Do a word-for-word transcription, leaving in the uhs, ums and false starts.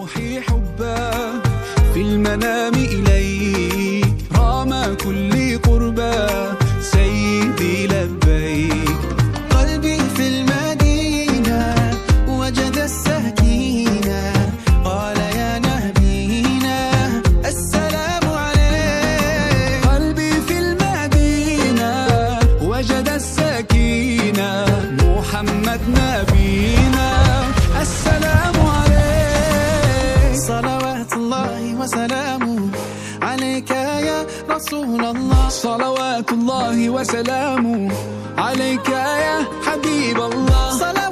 روحي حبه في المنام إليك رام كل قربى سيدي لبيك. قلبي في المدينة وجد السكينة قال يا نبينا السلام عليك. قلبي في المدينة وجد السكينة محمد نبينا السلام عليك. صلوات الله وسلامه عليك يا رسول الله. صلوات الله وسلامه عليك يا حبيب الله.